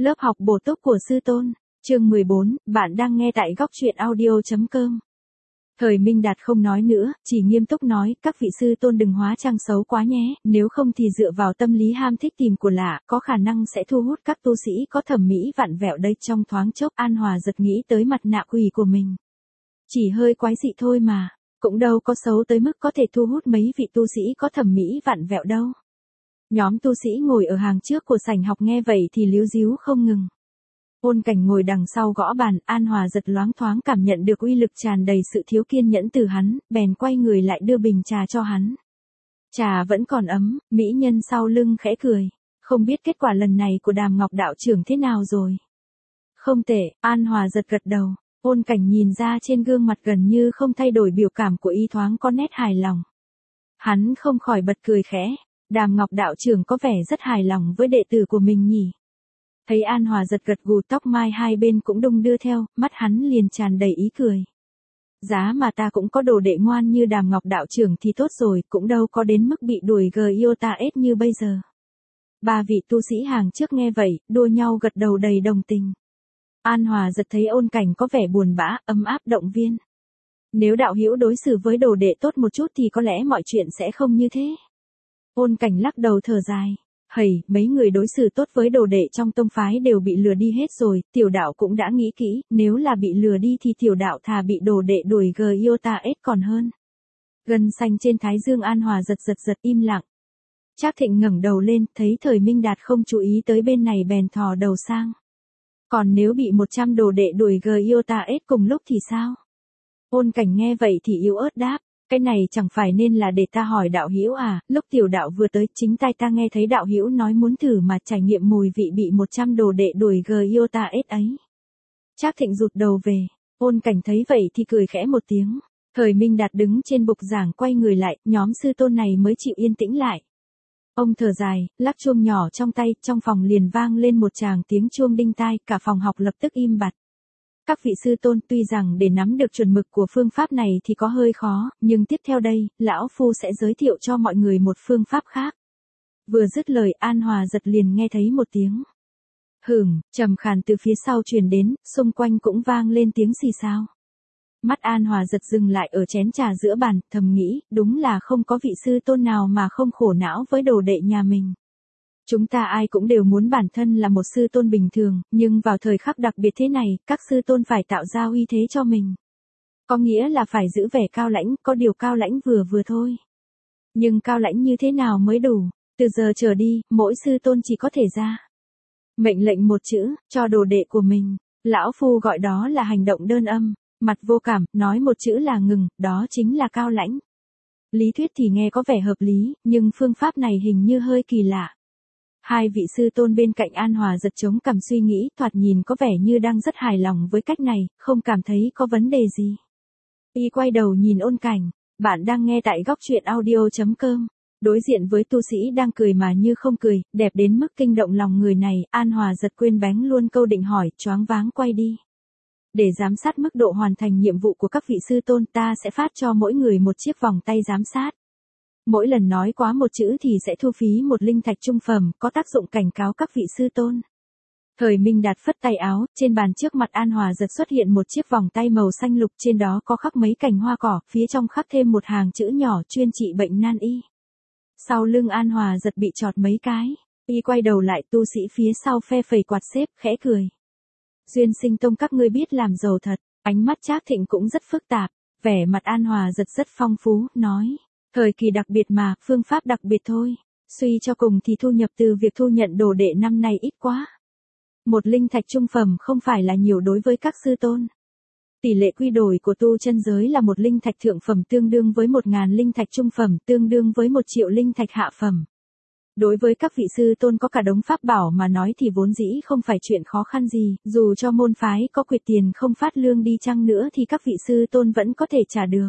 Lớp học bổ túc của sư tôn. Chương 14, bạn đang nghe tại góc truyện audio.com. Thời Minh Đạt không nói nữa, chỉ nghiêm túc nói, các vị sư tôn đừng hóa trang xấu quá nhé, nếu không thì dựa vào tâm lý ham thích tìm của lạ, có khả năng sẽ thu hút các tu sĩ có thẩm mỹ vặn vẹo đây. Trong thoáng chốc An Hòa giật nghĩ tới mặt nạ quỷ của mình. Chỉ hơi quái dị thôi mà, cũng đâu có xấu tới mức có thể thu hút mấy vị tu sĩ có thẩm mỹ vặn vẹo đâu. Nhóm tu sĩ ngồi ở hàng trước của sảnh học nghe vậy thì líu díu không ngừng. Ôn Cảnh ngồi đằng sau gõ bàn, An Hòa giật loáng thoáng cảm nhận được uy lực tràn đầy sự thiếu kiên nhẫn từ hắn, bèn quay người lại đưa bình trà cho hắn. Trà vẫn còn ấm, mỹ nhân sau lưng khẽ cười, không biết kết quả lần này của Đàm Ngọc đạo trưởng thế nào rồi. Không tệ, An Hòa giật gật đầu, Ôn Cảnh nhìn ra trên gương mặt gần như không thay đổi biểu cảm của y thoáng có nét hài lòng. Hắn không khỏi bật cười khẽ, Đàm Ngọc đạo trưởng có vẻ rất hài lòng với đệ tử của mình nhỉ. Thấy An Hòa giật gật gù, tóc mai hai bên cũng đung đưa theo, mắt hắn liền tràn đầy ý cười. Giá mà ta cũng có đồ đệ ngoan như Đàm Ngọc đạo trưởng thì tốt rồi, cũng đâu có đến mức bị đuổi GIOTA-S như bây giờ. Ba vị tu sĩ hàng trước nghe vậy, đua nhau gật đầu đầy đồng tình. An Hòa giật thấy Ôn Cảnh có vẻ buồn bã, ấm áp động viên. Nếu đạo hữu đối xử với đồ đệ tốt một chút thì có lẽ mọi chuyện sẽ không như thế. Ôn Cảnh lắc đầu thở dài. Hầy, mấy người đối xử tốt với đồ đệ trong tông phái đều bị lừa đi hết rồi, tiểu đạo cũng đã nghĩ kỹ, nếu là bị lừa đi thì tiểu đạo thà bị đồ đệ đuổi GIOTA-S còn hơn. Gân xanh trên thái dương An Hòa giật im lặng. Trác Thịnh ngẩng đầu lên, thấy Thời Minh Đạt không chú ý tới bên này bèn thò đầu sang. Còn nếu bị 100 đồ đệ đuổi GIOTA-S cùng lúc thì sao? Ôn Cảnh nghe vậy thì yếu ớt đáp. Cái này chẳng phải nên là để ta hỏi đạo hữu à, lúc tiểu đạo vừa tới chính tai ta nghe thấy đạo hữu nói muốn thử mà trải nghiệm mùi vị bị 100 đồ đệ đuổi GIOTA-S ấy. Trác Thịnh rụt đầu về, Ôn Cảnh thấy vậy thì cười khẽ một tiếng. Thời Minh Đạt đứng trên bục giảng quay người lại, nhóm sư tôn này mới chịu yên tĩnh lại. Ông thở dài, lắc chuông nhỏ trong tay, trong phòng liền vang lên một tràng tiếng chuông đinh tai, cả phòng học lập tức im bặt. Các vị sư tôn tuy rằng để nắm được chuẩn mực của phương pháp này thì có hơi khó, nhưng tiếp theo đây, lão phu sẽ giới thiệu cho mọi người một phương pháp khác. Vừa dứt lời An Hòa giật liền nghe thấy một tiếng trầm khàn từ phía sau truyền đến, xung quanh cũng vang lên tiếng xì xào. Mắt An Hòa giật dừng lại ở chén trà giữa bàn, thầm nghĩ, đúng là không có vị sư tôn nào mà không khổ não với đồ đệ nhà mình. Chúng ta ai cũng đều muốn bản thân là một sư tôn bình thường, nhưng vào thời khắc đặc biệt thế này, các sư tôn phải tạo ra uy thế cho mình. Có nghĩa là phải giữ vẻ cao lãnh, có điều cao lãnh vừa vừa thôi. Nhưng cao lãnh như thế nào mới đủ? Từ giờ trở đi, mỗi sư tôn chỉ có thể ra mệnh lệnh một chữ, cho đồ đệ của mình. Lão phu gọi đó là hành động đơn âm, mặt vô cảm, nói một chữ là ngừng, đó chính là cao lãnh. Lý thuyết thì nghe có vẻ hợp lý, nhưng phương pháp này hình như hơi kỳ lạ. Hai vị sư tôn bên cạnh An Hòa giật chống cằm suy nghĩ, thoạt nhìn có vẻ như đang rất hài lòng với cách này, không cảm thấy có vấn đề gì. Y quay đầu nhìn Ôn Cảnh, bạn đang nghe tại góc truyện audio.com. Đối diện với tu sĩ đang cười mà như không cười, đẹp đến mức kinh động lòng người này, An Hòa giật quên bén luôn câu định hỏi, choáng váng quay đi. Để giám sát mức độ hoàn thành nhiệm vụ của các vị sư tôn, ta sẽ phát cho mỗi người một chiếc vòng tay giám sát. Mỗi lần nói quá một chữ thì sẽ thu phí một linh thạch trung phẩm, có tác dụng cảnh cáo các vị sư tôn. Thời Minh Đạt phất tay áo, trên bàn trước mặt An Hòa giật xuất hiện một chiếc vòng tay màu xanh lục, trên đó có khắc mấy cành hoa cỏ, phía trong khắc thêm một hàng chữ nhỏ chuyên trị bệnh nan y. Sau lưng An Hòa giật bị chọt mấy cái, y quay đầu lại, tu sĩ phía sau phe phẩy quạt xếp, khẽ cười. Duyên Sinh Tông các ngươi biết làm giàu thật. Ánh mắt Trác Thịnh cũng rất phức tạp, vẻ mặt An Hòa giật rất phong phú, nói. Thời kỳ đặc biệt mà, phương pháp đặc biệt thôi. Suy cho cùng thì thu nhập từ việc thu nhận đồ đệ năm nay ít quá. Một linh thạch trung phẩm không phải là nhiều đối với các sư tôn. Tỷ lệ quy đổi của tu chân giới là một linh thạch thượng phẩm tương đương với 1.000 linh thạch trung phẩm, tương đương với 1 triệu linh thạch hạ phẩm. Đối với các vị sư tôn có cả đống pháp bảo mà nói thì vốn dĩ không phải chuyện khó khăn gì, dù cho môn phái có quyệt tiền không phát lương đi chăng nữa thì các vị sư tôn vẫn có thể trả được.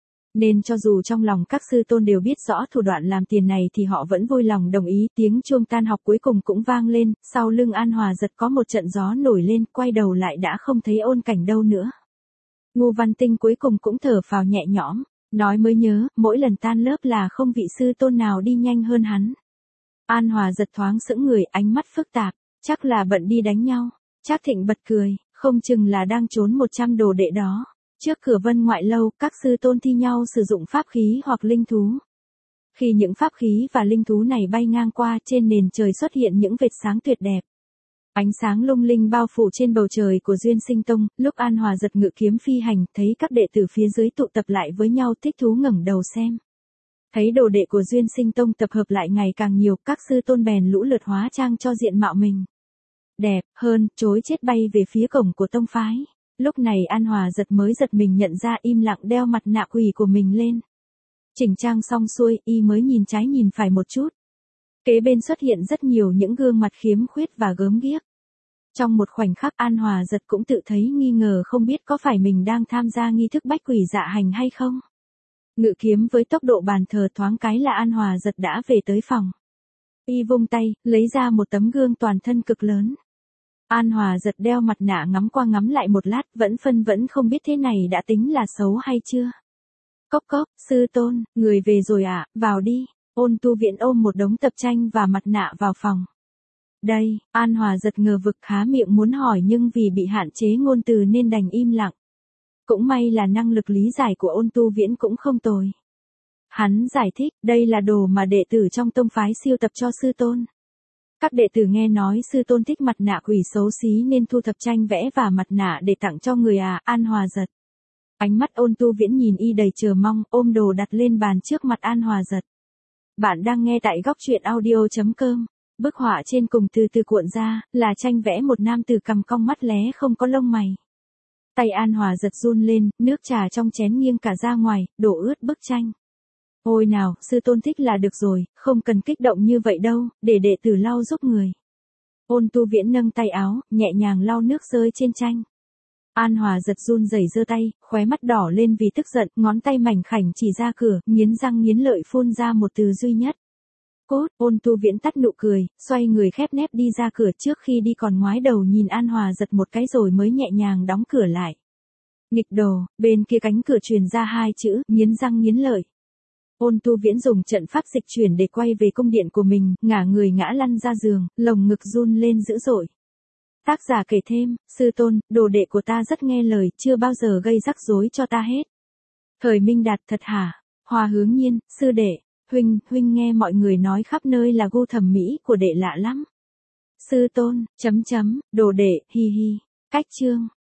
Nên cho dù trong lòng các sư tôn đều biết rõ thủ đoạn làm tiền này thì họ vẫn vui lòng đồng ý. Tiếng chuông tan học cuối cùng cũng vang lên, sau lưng An Hòa giật có một trận gió nổi lên, quay đầu lại đã không thấy Ôn Cảnh đâu nữa. Ngô Văn Tinh cuối cùng cũng thở phào nhẹ nhõm, nói mới nhớ, mỗi lần tan lớp là không vị sư tôn nào đi nhanh hơn hắn. An Hòa giật thoáng sững người, ánh mắt phức tạp, Chắc là bận đi đánh nhau. Trác Thịnh bật cười, không chừng là đang trốn 100 đồ đệ đó. Trước cửa Vân Ngoại lâu, các sư tôn thi nhau sử dụng pháp khí hoặc linh thú. Khi những pháp khí và linh thú này bay ngang qua, trên nền trời xuất hiện những vệt sáng tuyệt đẹp. Ánh sáng lung linh bao phủ trên bầu trời của Duyên Sinh Tông, lúc An Hòa giật ngự kiếm phi hành, thấy các đệ tử phía dưới tụ tập lại với nhau thích thú ngẩng đầu xem. Thấy đồ đệ của Duyên Sinh Tông tập hợp lại ngày càng nhiều, các sư tôn bèn lũ lượt hóa trang cho diện mạo mình. Đẹp hơn, trối chết bay về phía cổng của tông phái. Lúc này An Hòa giật mới giật mình nhận ra, im lặng đeo mặt nạ quỷ của mình lên. Chỉnh trang xong xuôi, y mới nhìn trái nhìn phải một chút. Kế bên xuất hiện rất nhiều những gương mặt khiếm khuyết và gớm ghiếc. Trong một khoảnh khắc, An Hòa giật cũng tự thấy nghi ngờ, không biết có phải mình đang tham gia nghi thức bách quỷ dạ hành hay không. Ngự kiếm với tốc độ bàn thờ, thoáng cái là An Hòa giật đã về tới phòng. Y vung tay, lấy ra một tấm gương toàn thân cực lớn. An Hòa giật đeo mặt nạ ngắm qua ngắm lại một lát, vẫn không biết thế này đã tính là xấu hay chưa. Cốc cốc, sư tôn, người về rồi ạ, vào đi. Ôn Tu Viễn ôm một đống tập tranh và mặt nạ vào phòng. Đây, An Hòa giật ngờ vực, há miệng muốn hỏi nhưng vì bị hạn chế ngôn từ nên đành im lặng. Cũng may là năng lực lý giải của Ôn Tu Viễn cũng không tồi. Hắn giải thích, đây là đồ mà đệ tử trong tông phái siêu tập cho sư tôn. Các đệ tử nghe nói sư tôn thích mặt nạ quỷ xấu xí nên thu thập tranh vẽ và mặt nạ để tặng cho người à. An Hòa giật. Ánh mắt Ôn Tu Viễn nhìn y đầy chờ mong, ôm đồ đặt lên bàn trước mặt An Hòa giật. Bạn đang nghe tại góc truyện audio.com. Bức họa trên cùng từ từ cuộn ra, là tranh vẽ một nam tử cằm cong mắt lé không có lông mày. Tay An Hòa giật run lên, nước trà trong chén nghiêng cả ra ngoài, đổ ướt bức tranh. Ôi nào, sư tôn thích là được rồi, không cần kích động như vậy đâu, để đệ tử lau giúp người. Ôn Tu Viễn nâng tay áo, nhẹ nhàng lau nước rơi trên tranh. An Hòa giật run rẩy giơ tay, khóe mắt đỏ lên vì tức giận, ngón tay mảnh khảnh chỉ ra cửa, nghiến răng nghiến lợi phun ra một từ duy nhất. Cốt. Ôn Tu Viễn tắt nụ cười, xoay người khép nép đi ra cửa, trước khi đi còn ngoái đầu nhìn An Hòa giật một cái rồi mới nhẹ nhàng đóng cửa lại. Nghịch đồ. Bên kia cánh cửa truyền ra hai chữ, nghiến răng nghiến lợi. Ôn Tu Viễn dùng trận pháp dịch chuyển để quay về cung điện của mình, ngả người ngã lăn ra giường, lồng ngực run lên dữ dội. Tác giả kể thêm, sư tôn, đồ đệ của ta rất nghe lời, chưa bao giờ gây rắc rối cho ta hết. Thời Minh Đạt, thật hả? Hoa Hướng Nhiên, sư đệ, huynh nghe mọi người nói khắp nơi là gu thẩm mỹ của đệ lạ lắm. Sư tôn, đồ đệ, hi hi. Cách chương.